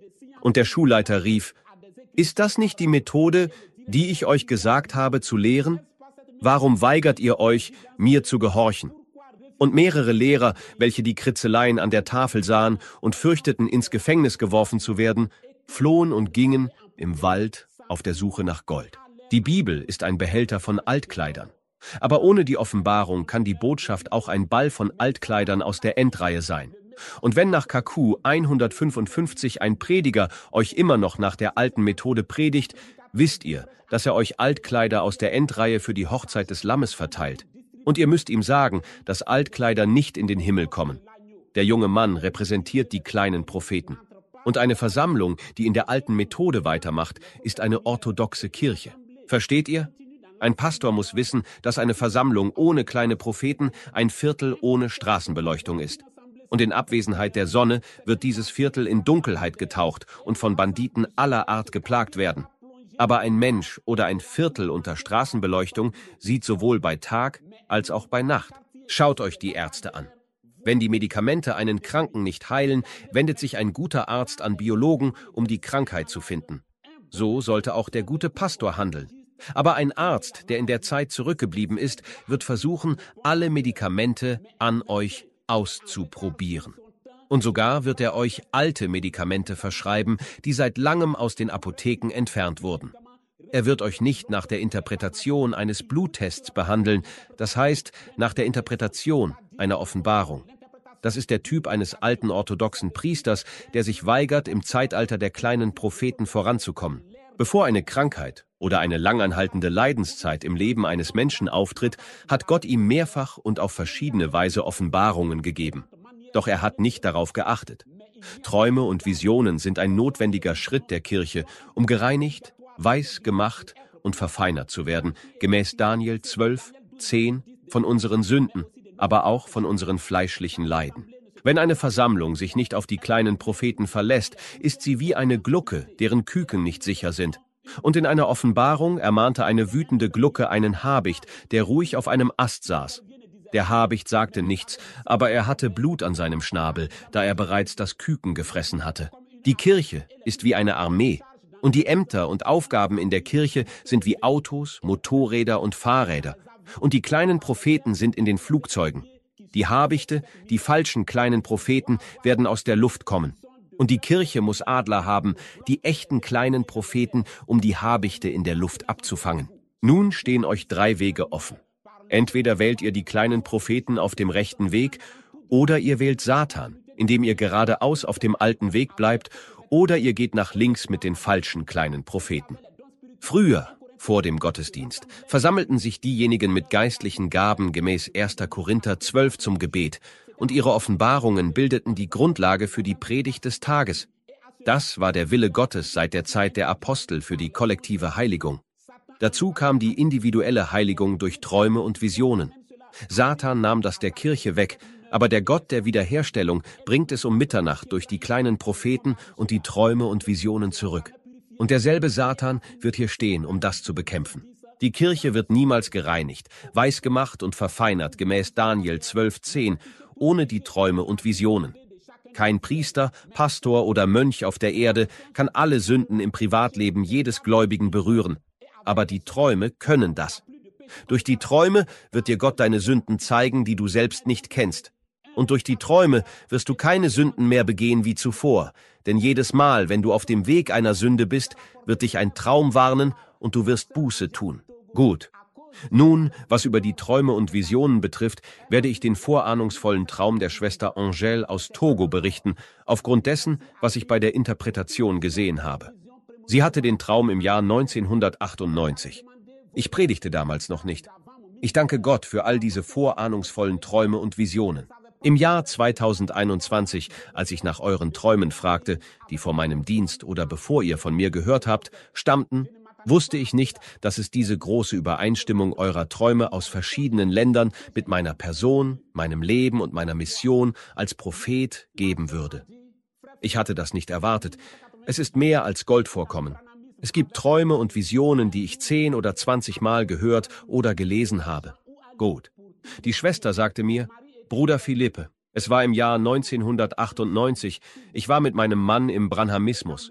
A: Und der Schulleiter rief: Ist das nicht die Methode, die ich euch gesagt habe zu lehren? Warum weigert ihr euch, mir zu gehorchen? Und mehrere Lehrer, welche die Kritzeleien an der Tafel sahen und fürchteten, ins Gefängnis geworfen zu werden, flohen und gingen im Wald auf der Suche nach Gold. Die Bibel ist ein Behälter von Altkleidern. Aber ohne die Offenbarung kann die Botschaft auch ein Ball von Altkleidern aus der Endreihe sein. Und wenn nach K Q hundertfünfundfünfzig ein Prediger euch immer noch nach der alten Methode predigt, wisst ihr, dass er euch Altkleider aus der Endreihe für die Hochzeit des Lammes verteilt. Und ihr müsst ihm sagen, dass Altkleider nicht in den Himmel kommen. Der junge Mann repräsentiert die kleinen Propheten. Und eine Versammlung, die in der alten Methode weitermacht, ist eine orthodoxe Kirche. Versteht ihr? Ein Pastor muss wissen, dass eine Versammlung ohne kleine Propheten ein Viertel ohne Straßenbeleuchtung ist. Und in Abwesenheit der Sonne wird dieses Viertel in Dunkelheit getaucht und von Banditen aller Art geplagt werden. Aber ein Mensch oder ein Viertel unter Straßenbeleuchtung sieht sowohl bei Tag als auch bei Nacht. Schaut euch die Ärzte an. Wenn die Medikamente einen Kranken nicht heilen, wendet sich ein guter Arzt an Biologen, um die Krankheit zu finden. So sollte auch der gute Pastor handeln. Aber ein Arzt, der in der Zeit zurückgeblieben ist, wird versuchen, alle Medikamente an euch auszuprobieren. Und sogar wird er euch alte Medikamente verschreiben, die seit langem aus den Apotheken entfernt wurden. Er wird euch nicht nach der Interpretation eines Bluttests behandeln, das heißt nach der Interpretation einer Offenbarung. Das ist der Typ eines alten orthodoxen Priesters, der sich weigert, im Zeitalter der kleinen Propheten voranzukommen. Bevor eine Krankheit oder eine langanhaltende Leidenszeit im Leben eines Menschen auftritt, hat Gott ihm mehrfach und auf verschiedene Weise Offenbarungen gegeben. Doch er hat nicht darauf geachtet. Träume und Visionen sind ein notwendiger Schritt der Kirche, um gereinigt, weiß gemacht und verfeinert zu werden, gemäß Daniel zwölf, zehn, von unseren Sünden, aber auch von unseren fleischlichen Leiden. Wenn eine Versammlung sich nicht auf die kleinen Propheten verlässt, ist sie wie eine Glucke, deren Küken nicht sicher sind. Und in einer Offenbarung ermahnte eine wütende Glucke einen Habicht, der ruhig auf einem Ast saß. Der Habicht sagte nichts, aber er hatte Blut an seinem Schnabel, da er bereits das Küken gefressen hatte. Die Kirche ist wie eine Armee. Und die Ämter und Aufgaben in der Kirche sind wie Autos, Motorräder und Fahrräder. Und die kleinen Propheten sind in den Flugzeugen. Die Habichte, die falschen kleinen Propheten, werden aus der Luft kommen. Und die Kirche muss Adler haben, die echten kleinen Propheten, um die Habichte in der Luft abzufangen. Nun stehen euch drei Wege offen. Entweder wählt ihr die kleinen Propheten auf dem rechten Weg, oder ihr wählt Satan, indem ihr geradeaus auf dem alten Weg bleibt, oder ihr geht nach links mit den falschen kleinen Propheten. Früher, vor dem Gottesdienst, versammelten sich diejenigen mit geistlichen Gaben gemäß erster Korinther zwölf zum Gebet, und ihre Offenbarungen bildeten die Grundlage für die Predigt des Tages. Das war der Wille Gottes seit der Zeit der Apostel für die kollektive Heiligung. Dazu kam die individuelle Heiligung durch Träume und Visionen. Satan nahm das der Kirche weg, aber der Gott der Wiederherstellung bringt es um Mitternacht durch die kleinen Propheten und die Träume und Visionen zurück. Und derselbe Satan wird hier stehen, um das zu bekämpfen. Die Kirche wird niemals gereinigt, weiß gemacht und verfeinert, gemäß Daniel zwölf, zehn, ohne die Träume und Visionen. Kein Priester, Pastor oder Mönch auf der Erde kann alle Sünden im Privatleben jedes Gläubigen berühren. Aber die Träume können das. Durch die Träume wird dir Gott deine Sünden zeigen, die du selbst nicht kennst. Und durch die Träume wirst du keine Sünden mehr begehen wie zuvor. Denn jedes Mal, wenn du auf dem Weg einer Sünde bist, wird dich ein Traum warnen und du wirst Buße tun. Gut. Nun, was über die Träume und Visionen betrifft, werde ich den vorahnungsvollen Traum der Schwester Angèle aus Togo berichten, aufgrund dessen, was ich bei der Interpretation gesehen habe. Sie hatte den Traum im Jahr neunzehnhundertachtundneunzig. Ich predigte damals noch nicht. Ich danke Gott für all diese vorahnungsvollen Träume und Visionen. Im Jahr zweitausendeinundzwanzig, als ich nach euren Träumen fragte, die vor meinem Dienst oder bevor ihr von mir gehört habt, stammten, wusste ich nicht, dass es diese große Übereinstimmung eurer Träume aus verschiedenen Ländern mit meiner Person, meinem Leben und meiner Mission als Prophet geben würde. Ich hatte das nicht erwartet. Es ist mehr als Goldvorkommen. Es gibt Träume und Visionen, die ich zehn oder zwanzig Mal gehört oder gelesen habe. Gut. Die Schwester sagte mir, Bruder Philippe, es war im Jahr neunzehnhundertachtundneunzig, ich war mit meinem Mann im Branhamismus.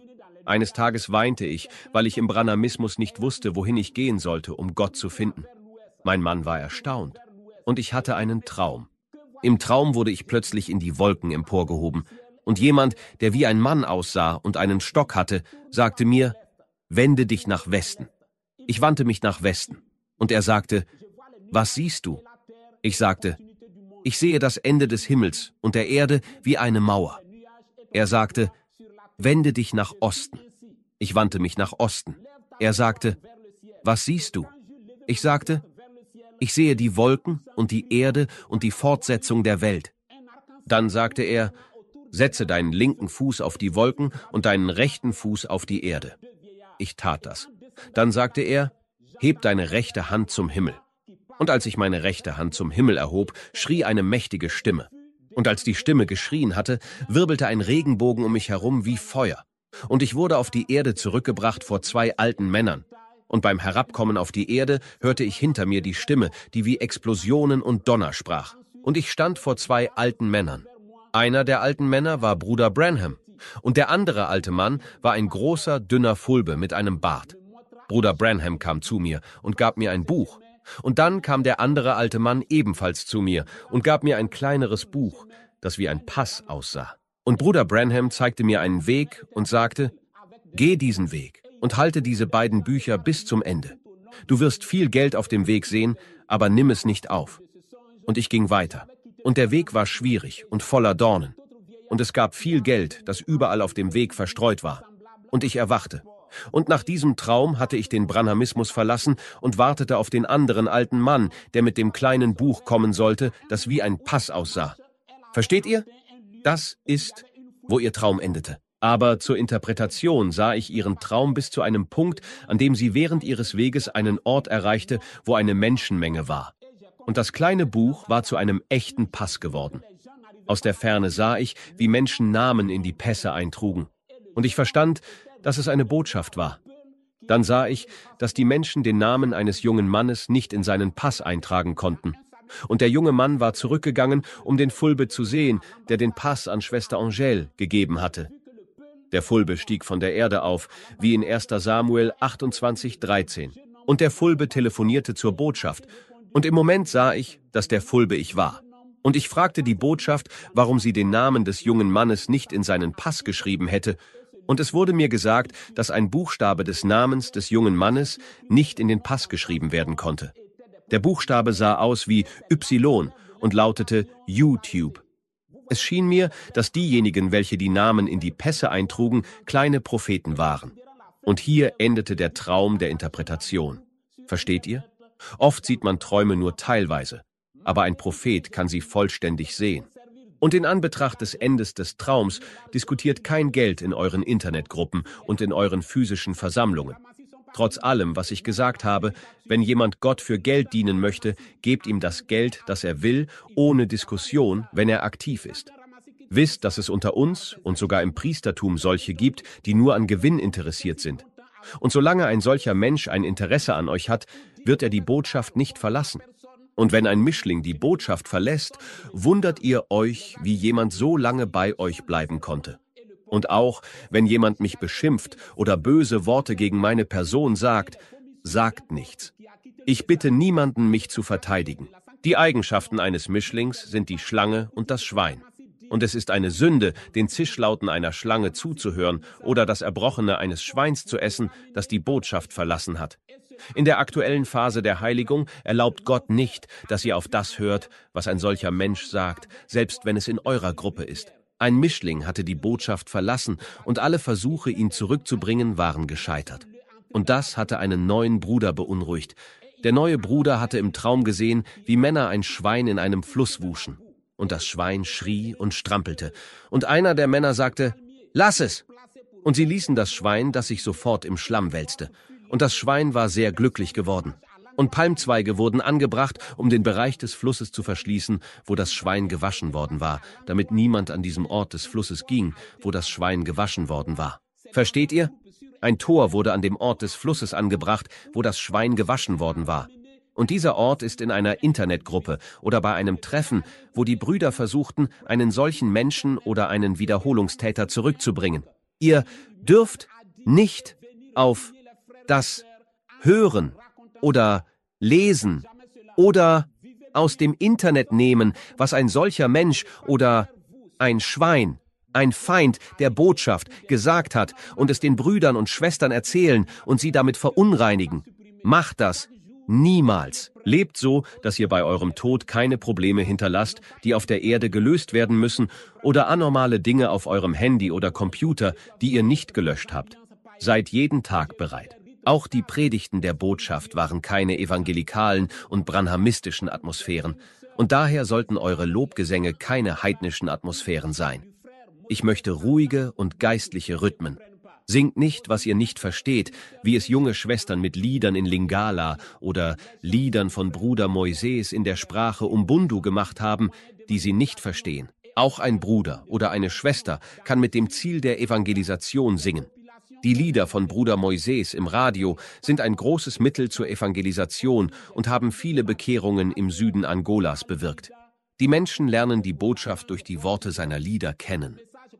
A: Eines Tages weinte ich, weil ich im Branhamismus nicht wusste, wohin ich gehen sollte, um Gott zu finden. Mein Mann war erstaunt. Und ich hatte einen Traum. Im Traum wurde ich plötzlich in die Wolken emporgehoben. Und jemand, der wie ein Mann aussah und einen Stock hatte, sagte mir, wende dich nach Westen. Ich wandte mich nach Westen. Und er sagte, was siehst du? Ich sagte, ich sehe das Ende des Himmels und der Erde wie eine Mauer. Er sagte, wende dich nach Osten. Ich wandte mich nach Osten. Er sagte, was siehst du? Ich sagte, ich sehe die Wolken und die Erde und die Fortsetzung der Welt. Dann sagte er, setze deinen linken Fuß auf die Wolken und deinen rechten Fuß auf die Erde. Ich tat das. Dann sagte er, heb deine rechte Hand zum Himmel. Und als ich meine rechte Hand zum Himmel erhob, schrie eine mächtige Stimme. Und als die Stimme geschrien hatte, wirbelte ein Regenbogen um mich herum wie Feuer. Und ich wurde auf die Erde zurückgebracht vor zwei alten Männern. Und beim Herabkommen auf die Erde hörte ich hinter mir die Stimme, die wie Explosionen und Donner sprach. Und ich stand vor zwei alten Männern. Einer der alten Männer war Bruder Branham. Und der andere alte Mann war ein großer, dünner Fulbe mit einem Bart. Bruder Branham kam zu mir und gab mir ein Buch. Und dann kam der andere alte Mann ebenfalls zu mir und gab mir ein kleineres Buch, das wie ein Pass aussah. Und Bruder Branham zeigte mir einen Weg und sagte, geh diesen Weg und halte diese beiden Bücher bis zum Ende. Du wirst viel Geld auf dem Weg sehen, aber nimm es nicht auf. Und ich ging weiter. Und der Weg war schwierig und voller Dornen. Und es gab viel Geld, das überall auf dem Weg verstreut war. Und ich erwachte. Und nach diesem Traum hatte ich den Branhamismus verlassen und wartete auf den anderen alten Mann, der mit dem kleinen Buch kommen sollte, das wie ein Pass aussah. Versteht ihr? Das ist, wo ihr Traum endete. Aber zur Interpretation sah ich ihren Traum bis zu einem Punkt, an dem sie während ihres Weges einen Ort erreichte, wo eine Menschenmenge war. Und das kleine Buch war zu einem echten Pass geworden. Aus der Ferne sah ich, wie Menschen Namen in die Pässe eintrugen. Und ich verstand, dass es eine Botschaft war. Dann sah ich, dass die Menschen den Namen eines jungen Mannes nicht in seinen Pass eintragen konnten. Und der junge Mann war zurückgegangen, um den Fulbe zu sehen, der den Pass an Schwester Angèle gegeben hatte. Der Fulbe stieg von der Erde auf, wie in erster Samuel achtundzwanzig, dreizehn. Und der Fulbe telefonierte zur Botschaft. Und im Moment sah ich, dass der Fulbe ich war. Und ich fragte die Botschaft, warum sie den Namen des jungen Mannes nicht in seinen Pass geschrieben hätte. Und es wurde mir gesagt, dass ein Buchstabe des Namens des jungen Mannes nicht in den Pass geschrieben werden konnte. Der Buchstabe sah aus wie Y und lautete YouTube. Es schien mir, dass diejenigen, welche die Namen in die Pässe eintrugen, kleine Propheten waren. Und hier endete der Traum der Interpretation. Versteht ihr? Oft sieht man Träume nur teilweise, aber ein Prophet kann sie vollständig sehen. Und in Anbetracht des Endes des Traums diskutiert kein Geld in euren Internetgruppen und in euren physischen Versammlungen. Trotz allem, was ich gesagt habe, wenn jemand Gott für Geld dienen möchte, gebt ihm das Geld, das er will, ohne Diskussion, wenn er aktiv ist. Wisst, dass es unter uns und sogar im Priestertum solche gibt, die nur an Gewinn interessiert sind. Und solange ein solcher Mensch ein Interesse an euch hat, wird er die Botschaft nicht verlassen. Und wenn ein Mischling die Botschaft verlässt, wundert ihr euch, wie jemand so lange bei euch bleiben konnte. Und auch, wenn jemand mich beschimpft oder böse Worte gegen meine Person sagt, sagt nichts. Ich bitte niemanden, mich zu verteidigen. Die Eigenschaften eines Mischlings sind die Schlange und das Schwein. Und es ist eine Sünde, den Zischlauten einer Schlange zuzuhören oder das Erbrochene eines Schweins zu essen, das die Botschaft verlassen hat. In der aktuellen Phase der Heiligung erlaubt Gott nicht, dass ihr auf das hört, was ein solcher Mensch sagt, selbst wenn es in eurer Gruppe ist. Ein Mischling hatte die Botschaft verlassen und alle Versuche, ihn zurückzubringen, waren gescheitert. Und das hatte einen neuen Bruder beunruhigt. Der neue Bruder hatte im Traum gesehen, wie Männer ein Schwein in einem Fluss wuschen. Und das Schwein schrie und strampelte. Und einer der Männer sagte, »Lass es!« Und sie ließen das Schwein, das sich sofort im Schlamm wälzte. Und das Schwein war sehr glücklich geworden. Und Palmzweige wurden angebracht, um den Bereich des Flusses zu verschließen, wo das Schwein gewaschen worden war, damit niemand an diesem Ort des Flusses ging, wo das Schwein gewaschen worden war. Versteht ihr? Ein Tor wurde an dem Ort des Flusses angebracht, wo das Schwein gewaschen worden war. Und dieser Ort ist in einer Internetgruppe oder bei einem Treffen, wo die Brüder versuchten, einen solchen Menschen oder einen Wiederholungstäter zurückzubringen. Ihr dürft nicht auf das Hören oder Lesen oder aus dem Internet nehmen, was ein solcher Mensch oder ein Schwein, ein Feind der Botschaft gesagt hat und es den Brüdern und Schwestern erzählen und sie damit verunreinigen. Macht das niemals. Lebt so, dass ihr bei eurem Tod keine Probleme hinterlasst, die auf der Erde gelöst werden müssen, oder anormale Dinge auf eurem Handy oder Computer, die ihr nicht gelöscht habt. Seid jeden Tag bereit. Auch die Predigten der Botschaft waren keine evangelikalen und branhamistischen Atmosphären, und daher sollten eure Lobgesänge keine heidnischen Atmosphären sein. Ich möchte ruhige und geistliche Rhythmen. Singt nicht, was ihr nicht versteht, wie es junge Schwestern mit Liedern in Lingala oder Liedern von Bruder Moises in der Sprache Umbundu gemacht haben, die sie nicht verstehen. Auch ein Bruder oder eine Schwester kann mit dem Ziel der Evangelisation singen. Die Lieder von Bruder Moises im Radio sind ein großes Mittel zur Evangelisation und haben viele Bekehrungen im Süden Angolas bewirkt. Die Menschen lernen die Botschaft durch die Worte seiner Lieder kennen.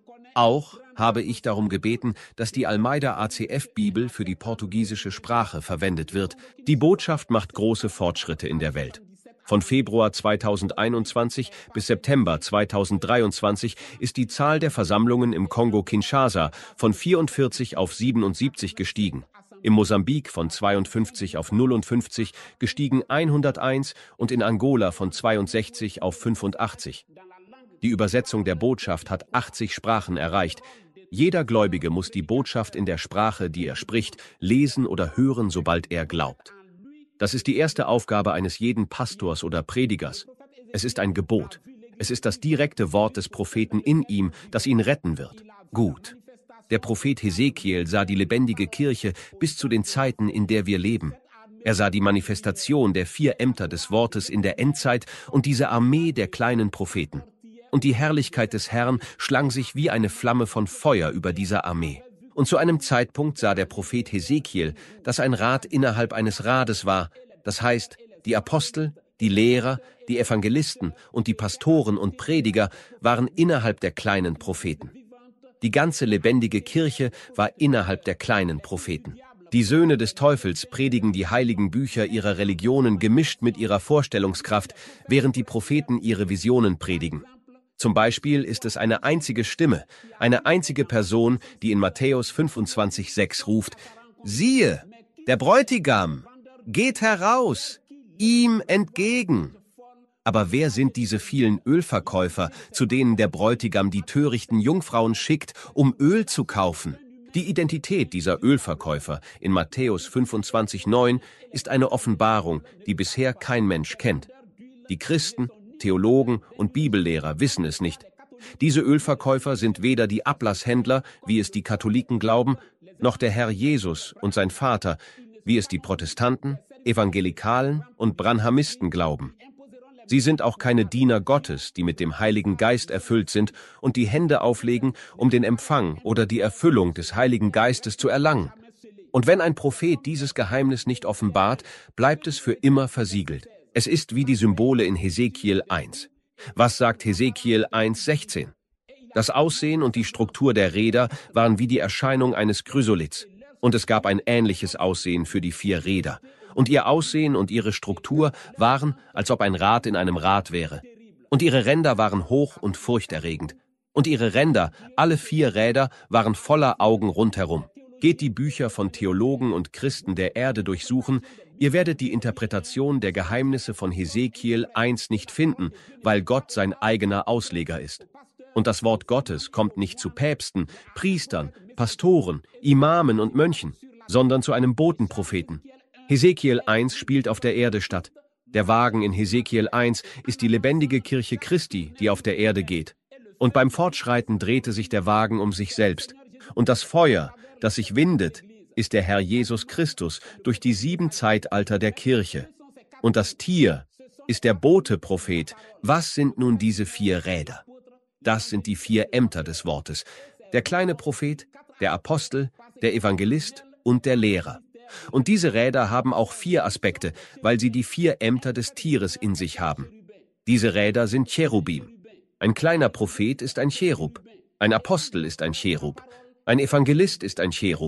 A: Auch habe ich darum gebeten, dass die Almeida A C F-Bibel für die portugiesische Sprache verwendet wird. Die Botschaft macht große Fortschritte in der Welt. Von Februar zweitausendeinundzwanzig bis September zweitausenddreiundzwanzig ist die Zahl der Versammlungen im Kongo-Kinshasa von vierundvierzig auf siebenundsiebzig gestiegen. Im Mosambik von zweiundfünfzig auf nullundfünfzig gestiegen hunderteins und in Angola von zweiundsechzig auf fünfundachtzig. Die Übersetzung der Botschaft hat achtzig Sprachen erreicht. Jeder Gläubige muss die Botschaft in der Sprache, die er spricht, lesen oder hören, sobald er glaubt. Das ist die erste Aufgabe eines jeden Pastors oder Predigers. Es ist ein Gebot. Es ist das direkte Wort des Propheten in ihm, das ihn retten wird. Gut. Der Prophet Hesekiel sah die lebendige Kirche bis zu den Zeiten, in der wir leben. Er sah die Manifestation der vier Ämter des Wortes in der Endzeit und diese Armee der kleinen Propheten. Und die Herrlichkeit des Herrn schlang sich wie eine Flamme von Feuer über dieser Armee. Und zu einem Zeitpunkt sah der Prophet Hesekiel, dass ein Rad innerhalb eines Rades war, das heißt, die Apostel, die Lehrer, die Evangelisten und die Pastoren und Prediger waren innerhalb der kleinen Propheten. Die ganze lebendige Kirche war innerhalb der kleinen Propheten. Die Söhne des Teufels predigen die heiligen Bücher ihrer Religionen gemischt mit ihrer Vorstellungskraft, während die Propheten ihre Visionen predigen. Zum Beispiel ist es eine einzige Stimme, eine einzige Person, die in Matthäus fünfundzwanzig sechs ruft: Siehe, der Bräutigam, geht heraus, ihm entgegen. Aber wer sind diese vielen Ölverkäufer, zu denen der Bräutigam die törichten Jungfrauen schickt, um Öl zu kaufen? Die Identität dieser Ölverkäufer in Matthäus fünfundzwanzig neun ist eine Offenbarung, die bisher kein Mensch kennt. Die Christen, Theologen und Bibellehrer wissen es nicht. Diese Ölverkäufer sind weder die Ablasshändler, wie es die Katholiken glauben, noch der Herr Jesus und sein Vater, wie es die Protestanten, Evangelikalen und Branhamisten glauben. Sie sind auch keine Diener Gottes, die mit dem Heiligen Geist erfüllt sind und die Hände auflegen, um den Empfang oder die Erfüllung des Heiligen Geistes zu erlangen. Und wenn ein Prophet dieses Geheimnis nicht offenbart, bleibt es für immer versiegelt. Es ist wie die Symbole in Hesekiel eins. Was sagt Hesekiel eins sechzehn? Das Aussehen und die Struktur der Räder waren wie die Erscheinung eines Chrysoliths. Und es gab ein ähnliches Aussehen für die vier Räder. Und ihr Aussehen und ihre Struktur waren, als ob ein Rad in einem Rad wäre. Und ihre Ränder waren hoch und furchterregend. Und ihre Ränder, alle vier Räder, waren voller Augen rundherum. Geht die Bücher von Theologen und Christen der Erde durchsuchen, ihr werdet die Interpretation der Geheimnisse von Hesekiel eins nicht finden, weil Gott sein eigener Ausleger ist. Und das Wort Gottes kommt nicht zu Päpsten, Priestern, Pastoren, Imamen und Mönchen, sondern zu einem Botenpropheten. Hesekiel eins spielt auf der Erde statt. Der Wagen in Hesekiel eins ist die lebendige Kirche Christi, die auf der Erde geht. Und beim Fortschreiten drehte sich der Wagen um sich selbst. Und das Feuer, das sich windet, ist der Herr Jesus Christus durch die sieben Zeitalter der Kirche. Und das Tier ist der Bote-Prophet. Was sind nun diese vier Räder? Das sind die vier Ämter des Wortes. Der kleine Prophet, der Apostel, der Evangelist und der Lehrer. Und diese Räder haben auch vier Aspekte, weil sie die vier Ämter des Tieres in sich haben. Diese Räder sind Cherubim. Ein kleiner Prophet ist ein Cherub. Ein Apostel ist ein Cherub. Ein Evangelist ist ein Cherub.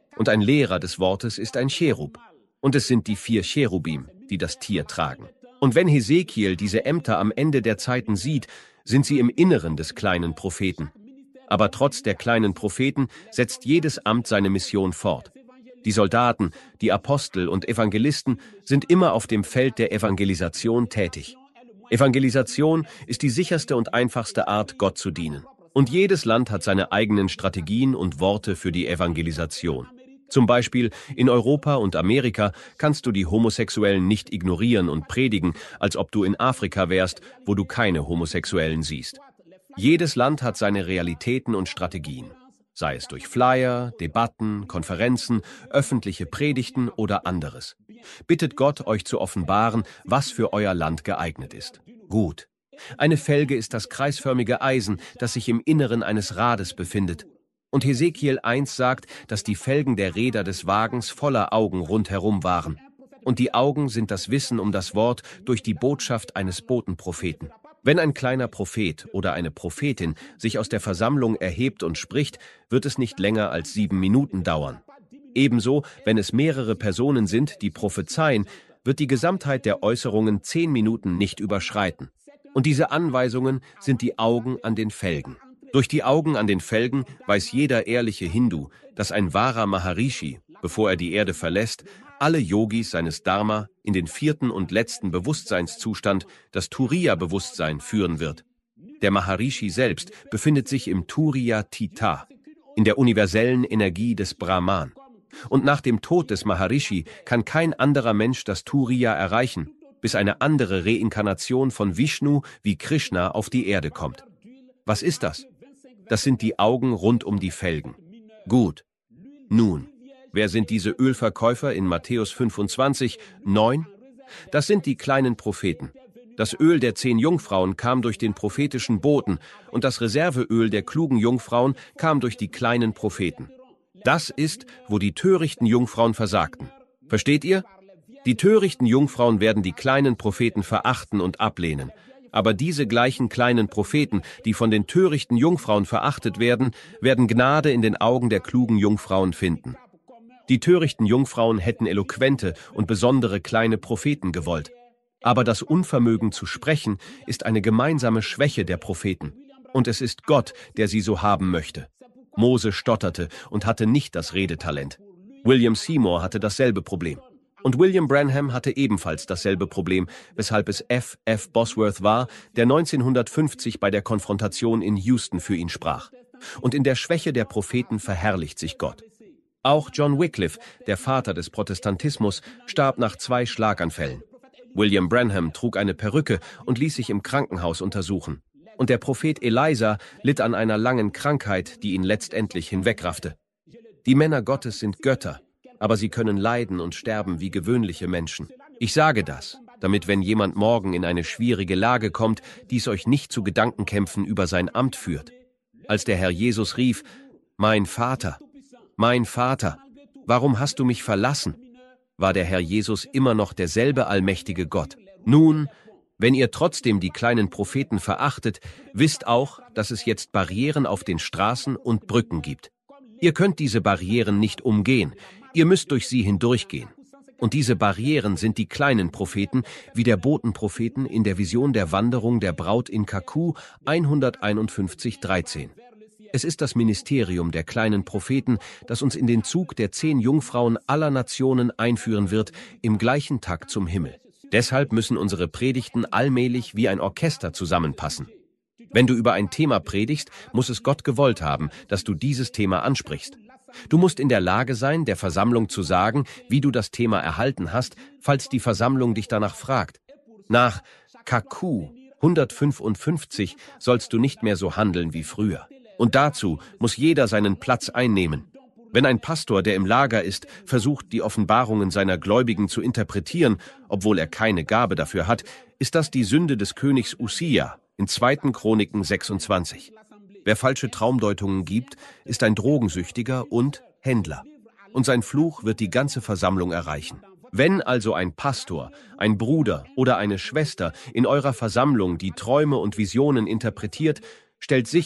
A: und ein Lehrer des Wortes ist ein Cherub. Und es sind die vier Cherubim, die das Tier tragen. Und wenn Hesekiel diese Ämter am Ende der Zeiten sieht, sind sie im Inneren des kleinen Propheten. Aber trotz der kleinen Propheten setzt jedes Amt seine Mission fort. Die Soldaten, die Apostel und Evangelisten sind immer auf dem Feld der Evangelisation tätig. Evangelisation ist die sicherste und einfachste Art, Gott zu dienen. Und jedes Land hat seine eigenen Strategien und Worte für die Evangelisation. Zum Beispiel in Europa und Amerika kannst du die Homosexuellen nicht ignorieren und predigen, als ob du in Afrika wärst, wo du keine Homosexuellen siehst. Jedes Land hat seine Realitäten und Strategien, sei es durch Flyer, Debatten, Konferenzen, öffentliche Predigten oder anderes. Bittet Gott, euch zu offenbaren, was für euer Land geeignet ist. Gut. Eine Felge ist das kreisförmige Eisen, das sich im Inneren eines Rades befindet. Und Hesekiel eins sagt, dass die Felgen der Räder des Wagens voller Augen rundherum waren. Und die Augen sind das Wissen um das Wort durch die Botschaft eines Botenpropheten. Wenn ein kleiner Prophet oder eine Prophetin sich aus der Versammlung erhebt und spricht, wird es nicht länger als sieben Minuten dauern. Ebenso, wenn es mehrere Personen sind, die prophezeien, wird die Gesamtheit der Äußerungen zehn Minuten nicht überschreiten. Und diese Anweisungen sind die Augen an den Felgen. Durch die Augen an den Felgen weiß jeder ehrliche Hindu, dass ein wahrer Maharishi, bevor er die Erde verlässt, alle Yogis seines Dharma in den vierten und letzten Bewusstseinszustand, das Turiya-Bewusstsein, führen wird. Der Maharishi selbst befindet sich im Turiya Tita, in der universellen Energie des Brahman. Und nach dem Tod des Maharishi kann kein anderer Mensch das Turiya erreichen, bis eine andere Reinkarnation von Vishnu wie Krishna auf die Erde kommt. Was ist das? Das sind die Augen rund um die Felgen. Gut. Nun, wer sind diese Ölverkäufer in Matthäus fünfundzwanzig, neun? Das sind die kleinen Propheten. Das Öl der zehn Jungfrauen kam durch den prophetischen Boten und das Reserveöl der klugen Jungfrauen kam durch die kleinen Propheten. Das ist, wo die törichten Jungfrauen versagten. Versteht ihr? Die törichten Jungfrauen werden die kleinen Propheten verachten und ablehnen. Aber diese gleichen kleinen Propheten, die von den törichten Jungfrauen verachtet werden, werden Gnade in den Augen der klugen Jungfrauen finden. Die törichten Jungfrauen hätten eloquente und besondere kleine Propheten gewollt. Aber das Unvermögen zu sprechen ist eine gemeinsame Schwäche der Propheten. Und es ist Gott, der sie so haben möchte. Mose stotterte und hatte nicht das Redetalent. William Seymour hatte dasselbe Problem. Und William Branham hatte ebenfalls dasselbe Problem, weshalb es F F Bosworth war, der neunzehnhundertfünfzig bei der Konfrontation in Houston für ihn sprach. Und in der Schwäche der Propheten verherrlicht sich Gott. Auch John Wycliffe, der Vater des Protestantismus, starb nach zwei Schlaganfällen. William Branham trug eine Perücke und ließ sich im Krankenhaus untersuchen. Und der Prophet Elisa litt an einer langen Krankheit, die ihn letztendlich hinwegraffte. Die Männer Gottes sind Götter, aber sie können leiden und sterben wie gewöhnliche Menschen. Ich sage das, damit, wenn jemand morgen in eine schwierige Lage kommt, dies euch nicht zu Gedankenkämpfen über sein Amt führt. Als der Herr Jesus rief, »Mein Vater, mein Vater, warum hast du mich verlassen?«, war der Herr Jesus immer noch derselbe allmächtige Gott. Nun, wenn ihr trotzdem die kleinen Propheten verachtet, wisst auch, dass es jetzt Barrieren auf den Straßen und Brücken gibt. Ihr könnt diese Barrieren nicht umgehen, ihr müsst durch sie hindurchgehen. Und diese Barrieren sind die kleinen Propheten, wie der Botenpropheten in der Vision der Wanderung der Braut in Kaku hunderteinundfünfzig dreizehn. Es ist das Ministerium der kleinen Propheten, das uns in den Zug der zehn Jungfrauen aller Nationen einführen wird, im gleichen Takt zum Himmel. Deshalb müssen unsere Predigten allmählich wie ein Orchester zusammenpassen. Wenn du über ein Thema predigst, muss es Gott gewollt haben, dass du dieses Thema ansprichst. Du musst in der Lage sein, der Versammlung zu sagen, wie du das Thema erhalten hast, falls die Versammlung dich danach fragt. Nach Kaku hundertfünfundfünfzig sollst du nicht mehr so handeln wie früher. Und dazu muss jeder seinen Platz einnehmen. Wenn ein Pastor, der im Lager ist, versucht, die Offenbarungen seiner Gläubigen zu interpretieren, obwohl er keine Gabe dafür hat, ist das die Sünde des Königs Usia in zweiten Chroniken sechsundzwanzig. Wer falsche Traumdeutungen gibt, ist ein Drogensüchtiger und Händler. Und sein Fluch wird die ganze Versammlung erreichen. Wenn also ein Pastor, ein Bruder oder eine Schwester in eurer Versammlung die Träume und Visionen interpretiert, stellt sicher,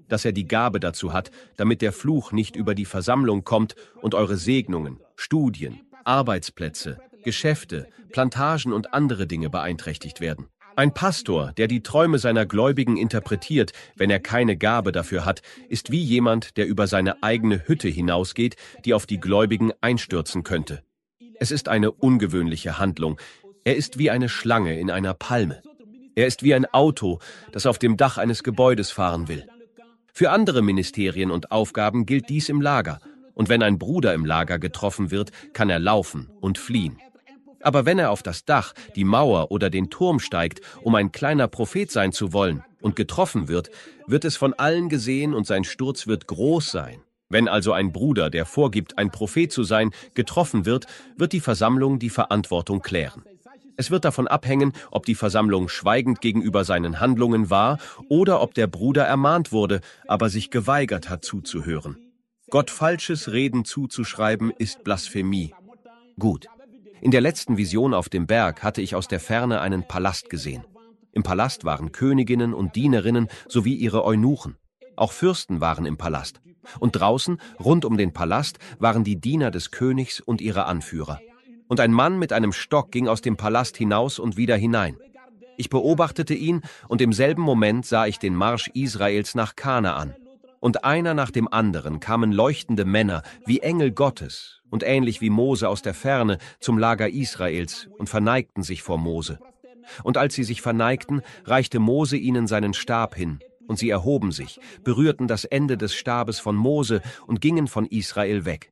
A: dass er die Gabe dazu hat, damit der Fluch nicht über die Versammlung kommt und eure Segnungen, Studien, Arbeitsplätze, Geschäfte, Plantagen und andere Dinge beeinträchtigt werden. Ein Pastor, der die Träume seiner Gläubigen interpretiert, wenn er keine Gabe dafür hat, ist wie jemand, der über seine eigene Hütte hinausgeht, die auf die Gläubigen einstürzen könnte. Es ist eine ungewöhnliche Handlung. Er ist wie eine Schlange in einer Palme. Er ist wie ein Auto, das auf dem Dach eines Gebäudes fahren will. Für andere Ministerien und Aufgaben gilt dies im Lager. Und wenn ein Bruder im Lager getroffen wird, kann er laufen und fliehen. Aber wenn er auf das Dach, die Mauer oder den Turm steigt, um ein kleiner Prophet sein zu wollen, und getroffen wird, wird es von allen gesehen und sein Sturz wird groß sein. Wenn also ein Bruder, der vorgibt, ein Prophet zu sein, getroffen wird, wird die Versammlung die Verantwortung klären. Es wird davon abhängen, ob die Versammlung schweigend gegenüber seinen Handlungen war oder ob der Bruder ermahnt wurde, aber sich geweigert hat zuzuhören. Gott falsches Reden zuzuschreiben, ist Blasphemie. Gut. In der letzten Vision auf dem Berg hatte ich aus der Ferne einen Palast gesehen. Im Palast waren Königinnen und Dienerinnen sowie ihre Eunuchen. Auch Fürsten waren im Palast. Und draußen, rund um den Palast, waren die Diener des Königs und ihre Anführer. Und ein Mann mit einem Stock ging aus dem Palast hinaus und wieder hinein. Ich beobachtete ihn, und im selben Moment sah ich den Marsch Israels nach Kanaan. Und einer nach dem anderen kamen leuchtende Männer, wie Engel Gottes, und ähnlich wie Mose aus der Ferne, zum Lager Israels und verneigten sich vor Mose. Und als sie sich verneigten, reichte Mose ihnen seinen Stab hin, und sie erhoben sich, berührten das Ende des Stabes von Mose und gingen von Israel weg.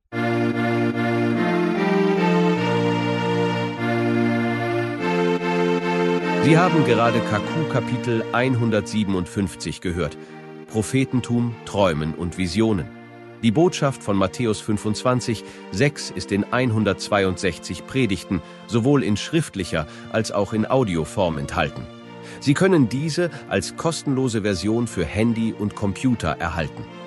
A: Sie haben gerade Kaku Kapitel hundertsiebenundfünfzig gehört. Prophetentum, Träumen und Visionen. Die Botschaft von Matthäus fünfundzwanzig, sechs ist in hundertzweiundsechzig Predigten, sowohl in schriftlicher als auch in Audioform enthalten. Sie können diese als kostenlose Version für Handy und Computer erhalten.